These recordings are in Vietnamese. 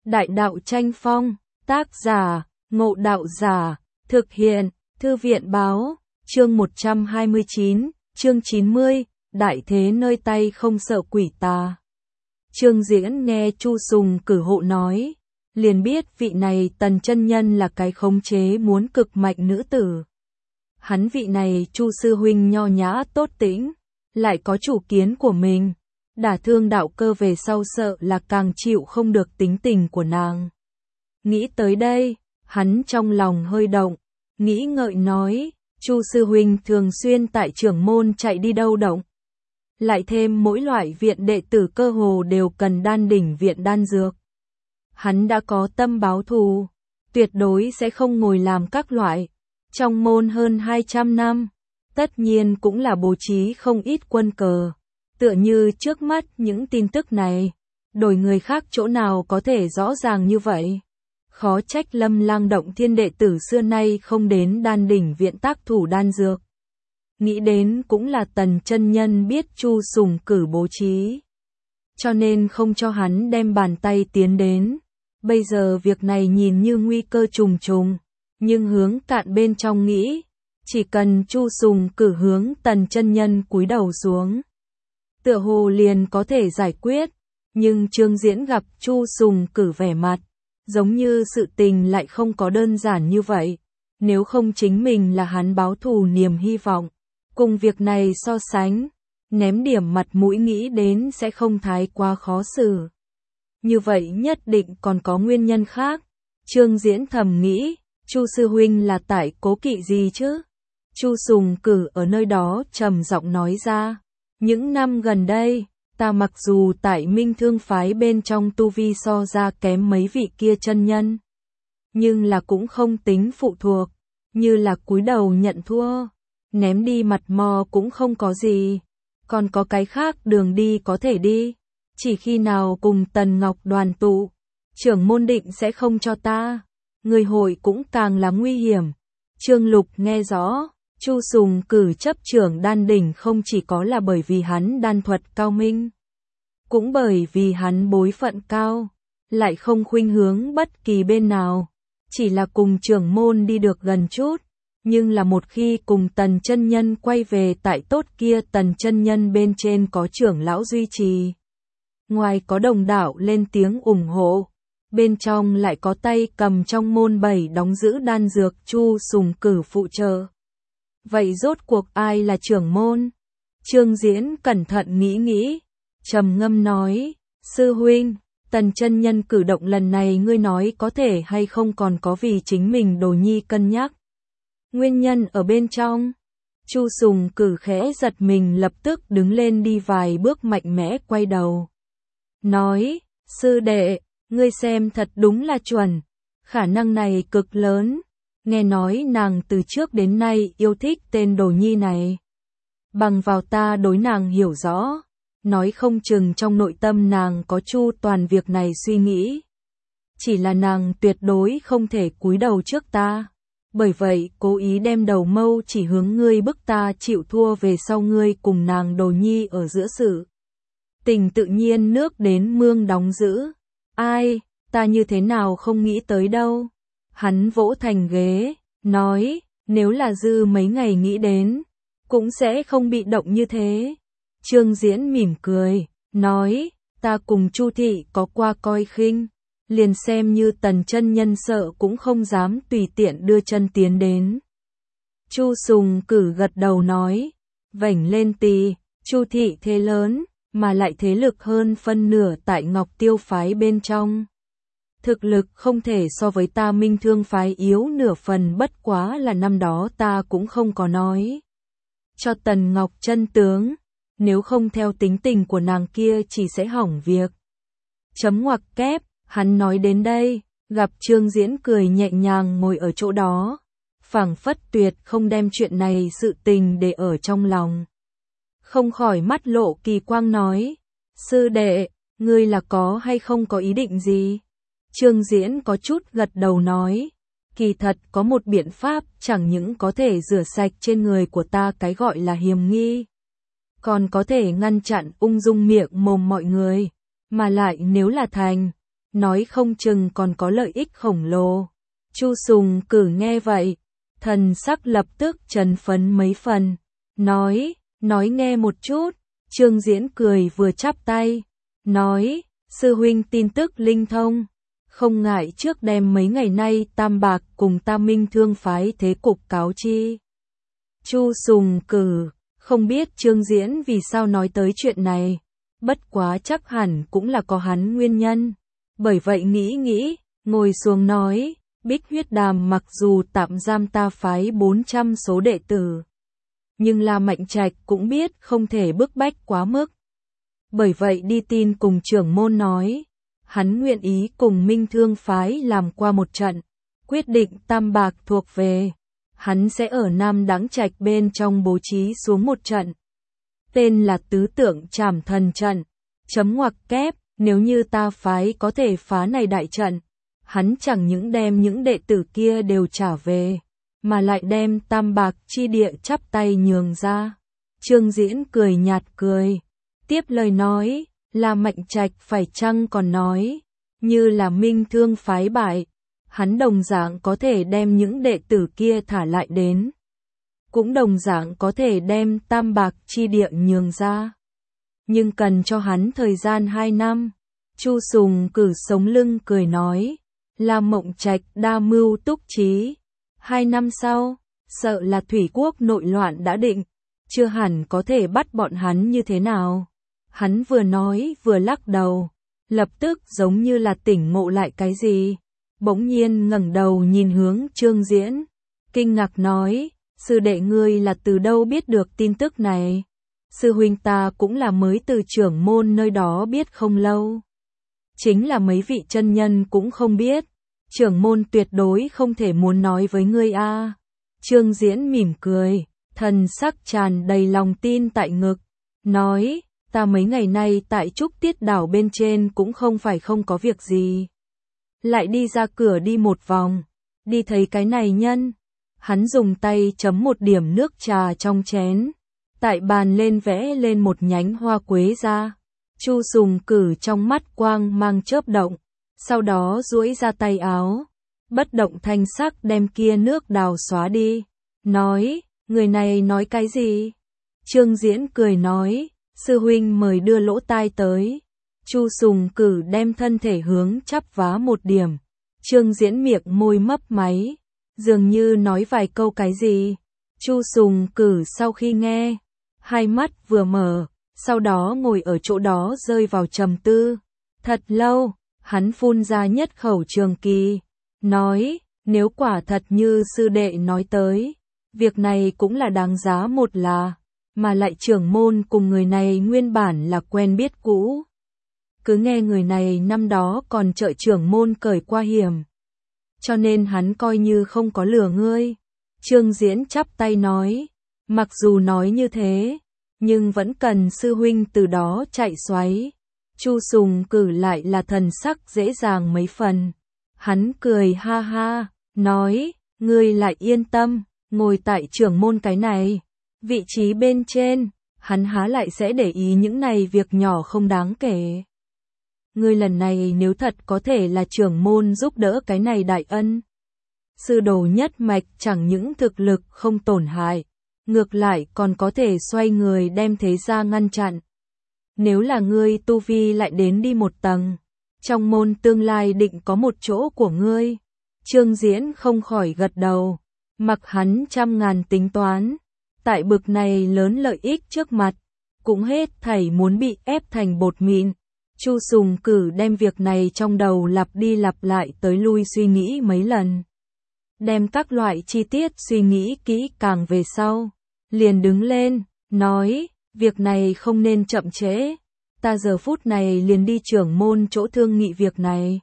Đại đạo tranh phong, tác giả, Ngộ Đạo Giả, thực hiện, Thư viện báo, chương 129, chương 90, đại thế nơi tay không sợ quỷ tà. Trương Diễn nghe Chu Sùng cử hộ nói, liền biết vị này Tần chân nhân là cái khống chế muốn cực mạnh nữ tử. Hắn vị này Chu sư huynh nho nhã tốt tĩnh, lại có chủ kiến của mình, đả thương đạo cơ về sau sợ là càng chịu không được tính tình của nàng. Nghĩ tới đây, hắn trong lòng hơi động, nghĩ ngợi nói, Chu sư huynh thường xuyên tại trưởng môn chạy đi đâu động. Lại thêm mỗi loại viện đệ tử cơ hồ đều cần đan đỉnh viện đan dược. Hắn đã có tâm báo thù, tuyệt đối sẽ không ngồi làm các loại. Trong môn hơn 200 năm, tất nhiên cũng là bố trí không ít quân cờ. Tựa như trước mắt những tin tức này, đổi người khác chỗ nào có thể rõ ràng như vậy. Khó trách Lâm Lang động thiên đệ tử xưa nay không đến đan đỉnh viện tác thủ đan dược. Nghĩ đến cũng là Tần chân nhân biết Chu Sùng cử bố trí, cho nên không cho hắn đem bàn tay tiến đến. Bây giờ việc này nhìn như nguy cơ trùng trùng, nhưng hướng cạn bên trong nghĩ, chỉ cần Chu Sùng cử hướng Tần chân nhân cúi đầu xuống, tựa hồ liền có thể giải quyết. Nhưng Trương Diễn gặp Chu Sùng cử vẻ mặt, giống như sự tình lại không có đơn giản như vậy. Nếu không chính mình là hắn báo thù niềm hy vọng, cùng việc này so sánh, ném điểm mặt mũi nghĩ đến sẽ không thái quá khó xử. Như vậy nhất định còn có nguyên nhân khác. Trương Diễn thầm nghĩ, Chu sư huynh là tại cố kỵ gì chứ? Chu Sùng cử ở nơi đó trầm giọng nói ra, những năm gần đây, ta mặc dù tại Minh Thương phái bên trong tu vi so ra kém mấy vị kia chân nhân, nhưng là cũng không tính phụ thuộc, như là cúi đầu nhận thua, ném đi mặt mò cũng không có gì, còn có cái khác đường đi có thể đi, chỉ khi nào cùng Tần Ngọc đoàn tụ, trưởng môn định sẽ không cho ta, người hội cũng càng là nguy hiểm. Trương Lục nghe rõ, Chu Sùng cử chấp trưởng đan đỉnh không chỉ có là bởi vì hắn đan thuật cao minh, cũng bởi vì hắn bối phận cao, lại không khuynh hướng bất kỳ bên nào, chỉ là cùng trưởng môn đi được gần chút. Nhưng là một khi cùng Tần chân nhân quay về tại tốt kia Tần chân nhân bên trên có trưởng lão duy trì, ngoài có đồng đạo lên tiếng ủng hộ, bên trong lại có tay cầm trong môn 7 đóng giữ đan dược Chu Sùng cử phụ trợ. Vậy rốt cuộc ai là trưởng môn? Trương Diễn cẩn thận nghĩ, trầm ngâm nói, sư huynh, Tần chân nhân cử động lần này ngươi nói có thể hay không còn có vì chính mình đồ nhi cân nhắc. Nguyên nhân ở bên trong. Chu Sùng cử khẽ giật mình lập tức đứng lên đi vài bước mạnh mẽ quay đầu. Nói, sư đệ, ngươi xem thật đúng là chuẩn, khả năng này cực lớn, nghe nói nàng từ trước đến nay yêu thích tên đồ nhi này. Bằng vào ta đối nàng hiểu rõ, nói không chừng trong nội tâm nàng có chu toàn việc này suy nghĩ. Chỉ là nàng tuyệt đối không thể cúi đầu trước ta. Bởi vậy cố ý đem đầu mâu chỉ hướng ngươi bức ta chịu thua về sau ngươi cùng nàng đồ nhi ở giữa sự tình tự nhiên nước đến mương đóng giữ. Ai, ta như thế nào không nghĩ tới đâu. Hắn vỗ thành ghế, nói, nếu là dư mấy ngày nghĩ đến, cũng sẽ không bị động như thế. Trương Diễn mỉm cười, nói, ta cùng Chu thị có qua coi khinh. Liền xem như Tần chân nhân sợ cũng không dám tùy tiện đưa chân tiến đến. Chu Sùng cử gật đầu nói, vảnh lên tì, Chu thị thế lớn, mà lại thế lực hơn phân nửa tại Ngọc Tiêu phái bên trong. Thực lực không thể so với ta Minh Thương phái yếu nửa phần, bất quá là năm đó ta cũng không có nói cho Tần Ngọc chân tướng, nếu không theo tính tình của nàng kia chỉ sẽ hỏng việc. Chấm ngoặc kép. Hắn nói đến đây, gặp Trương Diễn cười nhẹ nhàng ngồi ở chỗ đó, phảng phất tuyệt không đem chuyện này sự tình để ở trong lòng. Không khỏi mắt lộ kỳ quang nói, sư đệ, ngươi là có hay không có ý định gì? Trương Diễn có chút gật đầu nói, kỳ thật có một biện pháp chẳng những có thể rửa sạch trên người của ta cái gọi là hiềm nghi, còn có thể ngăn chặn ung dung miệng mồm mọi người, mà lại nếu là thành, nói không chừng còn có lợi ích khổng lồ. Chu Sùng Cử nghe vậy, thần sắc lập tức trấn phấn mấy phần, nói nghe một chút. Trương Diễn cười vừa chắp tay, nói, sư huynh tin tức linh thông, không ngại trước đem mấy ngày nay Tam Bạc cùng Tam Minh Thương phái thế cục cáo chi. Chu Sùng Cử, không biết Trương Diễn vì sao nói tới chuyện này, bất quá chắc hẳn cũng là có hắn nguyên nhân. Bởi vậy nghĩ, ngồi xuống nói, Bích Huyết Đàm mặc dù tạm giam ta phái 400 số đệ tử, nhưng La Mạnh Trạch cũng biết không thể bức bách quá mức. Bởi vậy đi tin cùng trưởng môn nói, hắn nguyện ý cùng Minh Thương phái làm qua một trận, quyết định Tam Bạc thuộc về, hắn sẽ ở Nam Đãng Trạch bên trong bố trí xuống một trận. Tên là Tứ Tượng Trảm Thần Trận, chấm ngoặc kép, nếu như ta phái có thể phá này đại trận, hắn chẳng những đem những đệ tử kia đều trả về, mà lại đem Tam Bạc chi địa chắp tay nhường ra. Trương Diễn cười nhạt cười, tiếp lời nói, là Mạnh Trạch phải chăng còn nói, như là Minh Thương phái bại, hắn đồng dạng có thể đem những đệ tử kia thả lại đến, cũng đồng dạng có thể đem Tam Bạc chi địa nhường ra, nhưng cần cho hắn thời gian 2 năm. Chu Sùng Cử sống lưng cười nói, là Mộng Trạch đa mưu túc trí, 2 năm sau, sợ là thủy quốc nội loạn đã định, chưa hẳn có thể bắt bọn hắn như thế nào. Hắn vừa nói vừa lắc đầu, lập tức giống như là tỉnh ngộ lại cái gì, bỗng nhiên ngẩng đầu nhìn hướng Trương Diễn, kinh ngạc nói, sư đệ ngươi là từ đâu biết được tin tức này? Sư huynh ta cũng là mới từ trưởng môn nơi đó biết không lâu. Chính là mấy vị chân nhân cũng không biết, trưởng môn tuyệt đối không thể muốn nói với ngươi a. Trương Diễn mỉm cười, thần sắc tràn đầy lòng tin tại ngực, nói, ta mấy ngày nay tại Trúc Tiết đảo bên trên cũng không phải không có việc gì. Lại đi ra cửa đi một vòng, đi thấy cái này nhân. Hắn dùng tay chấm một điểm nước trà trong chén, tại bàn lên vẽ lên một nhánh hoa quế ra. Chu Sùng Cử trong mắt quang mang chớp động, sau đó duỗi ra tay áo, bất động thanh sắc đem kia nước đào xóa đi, nói, người này nói cái gì? Trương Diễn cười nói, sư huynh mời đưa lỗ tai tới. Chu Sùng Cử đem thân thể hướng chắp vá một điểm, Trương Diễn miệng môi mấp máy, dường như nói vài câu cái gì. Chu Sùng Cử sau khi nghe, hai mắt vừa mở, sau đó ngồi ở chỗ đó rơi vào trầm tư. Thật lâu, hắn phun ra nhất khẩu trường kỳ, nói, nếu quả thật như sư đệ nói tới, việc này cũng là đáng giá một là, mà lại trưởng môn cùng người này nguyên bản là quen biết cũ. Cứ nghe người này năm đó còn trợ trưởng môn cởi qua hiểm, cho nên hắn coi như không có lừa ngươi. Trương Diễn chắp tay nói, mặc dù nói như thế, nhưng vẫn cần sư huynh từ đó chạy xoáy. Chu Sùng Cử lại là thần sắc dễ dàng mấy phần. Hắn cười ha ha, nói, ngươi lại yên tâm, ngồi tại trưởng môn cái này, vị trí bên trên, hắn há lại sẽ để ý những này việc nhỏ không đáng kể. Ngươi lần này nếu thật có thể là trưởng môn giúp đỡ cái này đại ân, sư đồ nhất mạch chẳng những thực lực không tổn hại, ngược lại còn có thể xoay người đem thế gia ngăn chặn. Nếu là ngươi tu vi lại đến đi một tầng, trong môn tương lai định có một chỗ của ngươi. Trương Diễn không khỏi gật đầu, mặc hắn trăm ngàn tính toán, tại bực này lớn lợi ích trước mặt, cũng hết thảy muốn bị ép thành bột mịn. Chu Sùng Cử đem việc này trong đầu lặp đi lặp lại tới lui suy nghĩ mấy lần. Đem các loại chi tiết suy nghĩ kỹ càng về sau, liền đứng lên, nói, việc này không nên chậm trễ, ta giờ phút này liền đi trưởng môn chỗ thương nghị việc này.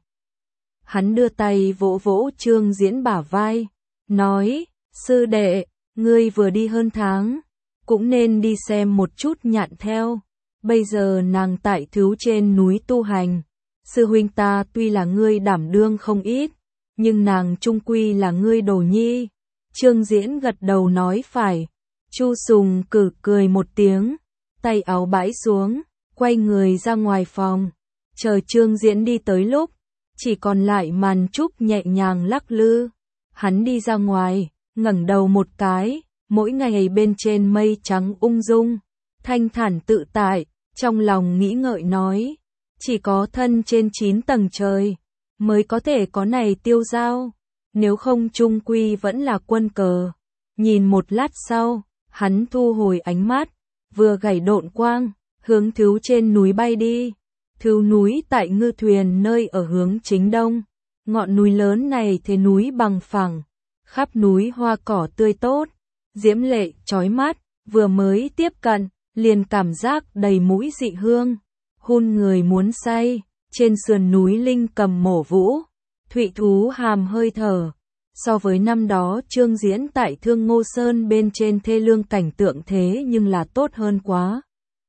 Hắn đưa tay vỗ vỗ Trương Diễn bả vai, nói, sư đệ, ngươi vừa đi hơn tháng, cũng nên đi xem một chút Nhạn Theo. Bây giờ nàng tại Thứ trên núi tu hành, sư huynh ta tuy là ngươi đảm đương không ít, nhưng nàng chung quy là ngươi đồ nhi. Trương Diễn gật đầu nói phải. Chu Sùng Cử cười một tiếng, tay áo bãi xuống, quay người ra ngoài phòng. Chờ Trương Diễn đi tới lúc, chỉ còn lại màn trúc nhẹ nhàng lắc lư. Hắn đi ra ngoài, ngẩng đầu một cái, mỗi ngày bên trên mây trắng ung dung, thanh thản tự tại, trong lòng nghĩ ngợi nói, chỉ có thân trên 9 tầng trời mới có thể có này tiêu dao, nếu không chung quy vẫn là quân cờ. Nhìn một lát sau, hắn thu hồi ánh mắt, vừa gảy độn quang, hướng Thứu trên núi bay đi. Thứu núi tại Ngư Thuyền nơi ở hướng chính đông, ngọn núi lớn này thế núi bằng phẳng, khắp núi hoa cỏ tươi tốt, diễm lệ chói mắt, vừa mới tiếp cận, liền cảm giác đầy mũi dị hương, hun người muốn say. Trên sườn núi linh cầm mổ vũ, thụy thú hàm hơi thở. So với năm đó Trương Diễn tại Thương Ngô Sơn bên trên thê lương cảnh tượng thế nhưng là tốt hơn quá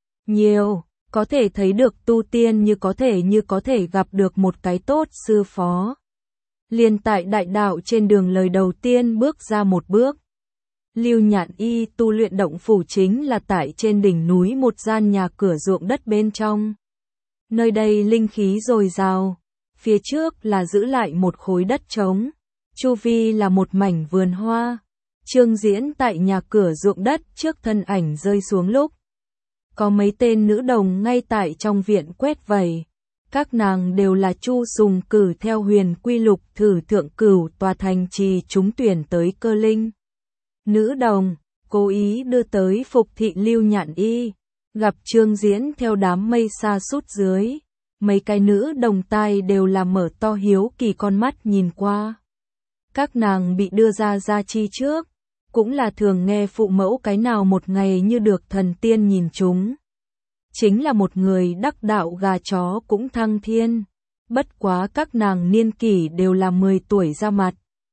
nhiều, có thể thấy được tu tiên như có thể gặp được một cái tốt sư phó. Liền tại đại đạo trên đường lời đầu tiên bước ra một bước. Lưu Nhạn Y tu luyện động phủ chính là tại trên đỉnh núi một gian nhà cửa ruộng đất bên trong. Nơi đây linh khí dồi dào, phía trước là giữ lại một khối đất trống, chu vi là một mảnh vườn hoa. Trương Diễn tại nhà cửa ruộng đất trước thân ảnh rơi xuống lúc, có mấy tên nữ đồng ngay tại trong viện quét vẩy. Các nàng đều là Chu Sùng cử theo Huyền Quy Lục thử thượng cửu tòa thành trì trúng tuyển tới cơ linh. Nữ đồng cố ý đưa tới phục thị Lưu Nhạn Y, gặp Trương Diễn theo đám mây xa sút dưới, mấy cái nữ đồng tai đều là mở to hiếu kỳ con mắt nhìn qua. Các nàng bị đưa ra gia chi trước, cũng là thường nghe phụ mẫu cái nào một ngày như được thần tiên nhìn chúng. Chính là một người đắc đạo gà chó cũng thăng thiên, bất quá các nàng niên kỷ đều là 10 tuổi ra mặt.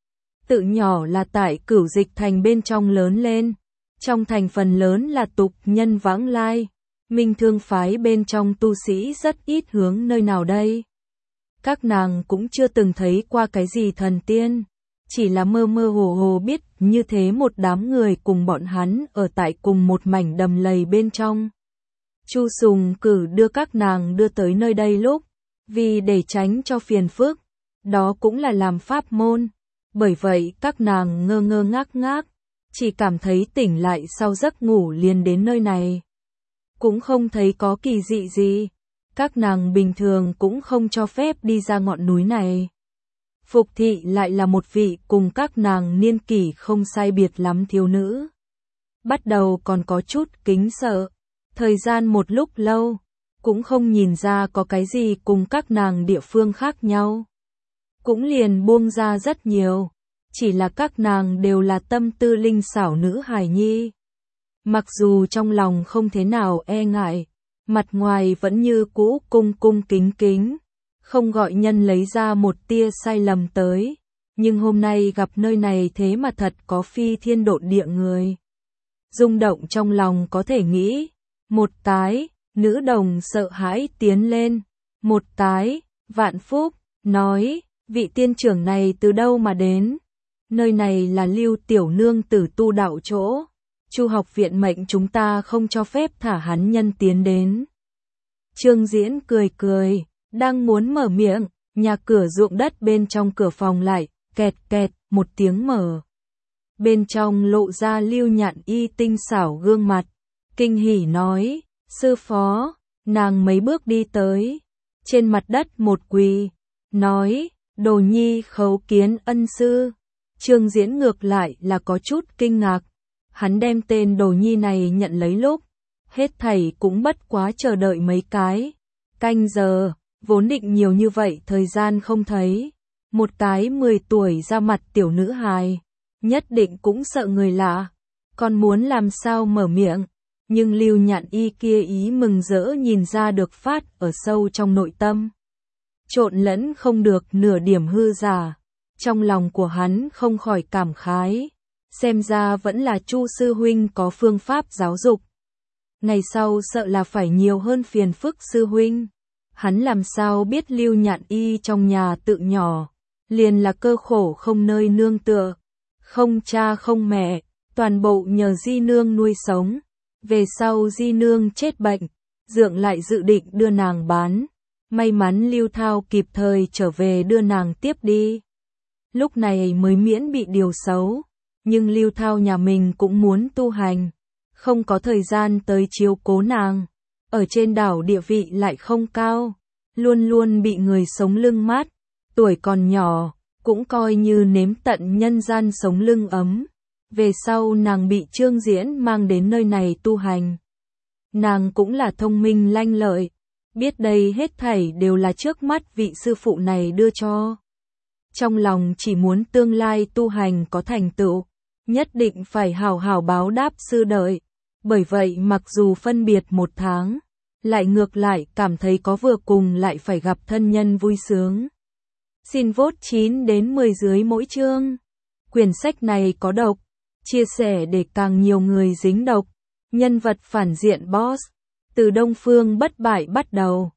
Tự nhỏ là tại Cửu Dịch thành bên trong lớn lên, trong thành phần lớn là tục nhân vãng lai, Minh Thương phái bên trong tu sĩ rất ít hướng nơi nào đây. Các nàng cũng chưa từng thấy qua cái gì thần tiên, chỉ là mơ mơ hồ hồ biết như thế một đám người cùng bọn hắn ở tại cùng một mảnh đầm lầy bên trong. Chu Sùng cử đưa các nàng đưa tới nơi đây lúc, vì để tránh cho phiền phức, đó cũng là làm pháp môn. Bởi vậy các nàng ngơ ngơ ngác ngác, chỉ cảm thấy tỉnh lại sau giấc ngủ liền đến nơi này. Cũng không thấy có kỳ dị gì, các nàng bình thường cũng không cho phép đi ra ngọn núi này. Phục thị lại là một vị cùng các nàng niên kỷ không sai biệt lắm thiếu nữ. Bắt đầu còn có chút kính sợ, thời gian một lúc lâu, cũng không nhìn ra có cái gì cùng các nàng địa phương khác nhau. Cũng liền buông ra rất nhiều, chỉ là các nàng đều là tâm tư linh xảo nữ hài nhi. Mặc dù trong lòng không thế nào e ngại, mặt ngoài vẫn như cũ cung cung kính kính, không gọi nhân lấy ra một tia sai lầm tới, nhưng hôm nay gặp nơi này thế mà thật có phi thiên độn địa người. Rung động trong lòng có thể nghĩ, một cái, nữ đồng sợ hãi tiến lên, một cái, Vạn Phúc, nói, vị tiên trưởng này từ đâu mà đến? Nơi này là Lưu tiểu nương tử tu đạo chỗ, Chu học viện mệnh chúng ta không cho phép thả hắn nhân tiến đến. Trương Diễn cười cười, đang muốn mở miệng, nhà cửa ruộng đất bên trong cửa phòng lại, kẹt kẹt, một tiếng mở. Bên trong lộ ra Lưu Nhạn Y tinh xảo gương mặt, kinh hỉ nói, sư phó, nàng mấy bước đi tới, trên mặt đất một quỳ, nói, đồ nhi khấu kiến ân sư. Trương Diễn ngược lại là có chút kinh ngạc, hắn đem tên đồ nhi này nhận lấy lúc, hết thảy cũng bất quá chờ đợi mấy cái canh giờ, vốn định nhiều như vậy thời gian không thấy, một cái 10 tuổi ra mặt tiểu nữ hài, nhất định cũng sợ người lạ, còn muốn làm sao mở miệng, nhưng Lưu Nhạn Y kia ý mừng rỡ nhìn ra được phát ở sâu trong nội tâm, trộn lẫn không được nửa điểm hư giả. Trong lòng của hắn không khỏi cảm khái, xem ra vẫn là Chu sư huynh có phương pháp giáo dục. Ngày sau sợ là phải nhiều hơn phiền phức sư huynh. Hắn làm sao biết Lưu Nhạn Y trong nhà tự nhỏ, liền là cơ khổ không nơi nương tựa, không cha không mẹ, toàn bộ nhờ di nương nuôi sống. Về sau di nương chết bệnh, dượng lại dự định đưa nàng bán, May mắn Lưu Thao kịp thời trở về đưa nàng tiếp đi. Lúc này mới miễn bị điều xấu. Nhưng Lưu Thao nhà mình cũng muốn tu hành. Không có thời gian tới chiếu cố nàng. Ở trên đảo địa vị lại không cao. Luôn luôn bị người sống lưng mát. Tuổi còn nhỏ, cũng coi như nếm tận nhân gian sống lưng ấm. Về sau nàng bị Trương Diễn mang đến nơi này tu hành. Nàng cũng là thông minh lanh lợi. Biết đây hết thảy đều là trước mắt vị sư phụ này đưa cho. Trong lòng chỉ muốn tương lai tu hành có thành tựu. Nhất định phải hào hào báo đáp sư đợi. Bởi vậy mặc dù phân biệt 1 tháng, lại ngược lại cảm thấy có vừa cùng lại phải gặp thân nhân vui sướng. Xin vote 9 đến 10 dưới mỗi chương. Quyển sách này có độc. Chia sẻ để càng nhiều người dính độc. Nhân vật phản diện boss. Từ Đông Phương bất bại bắt đầu.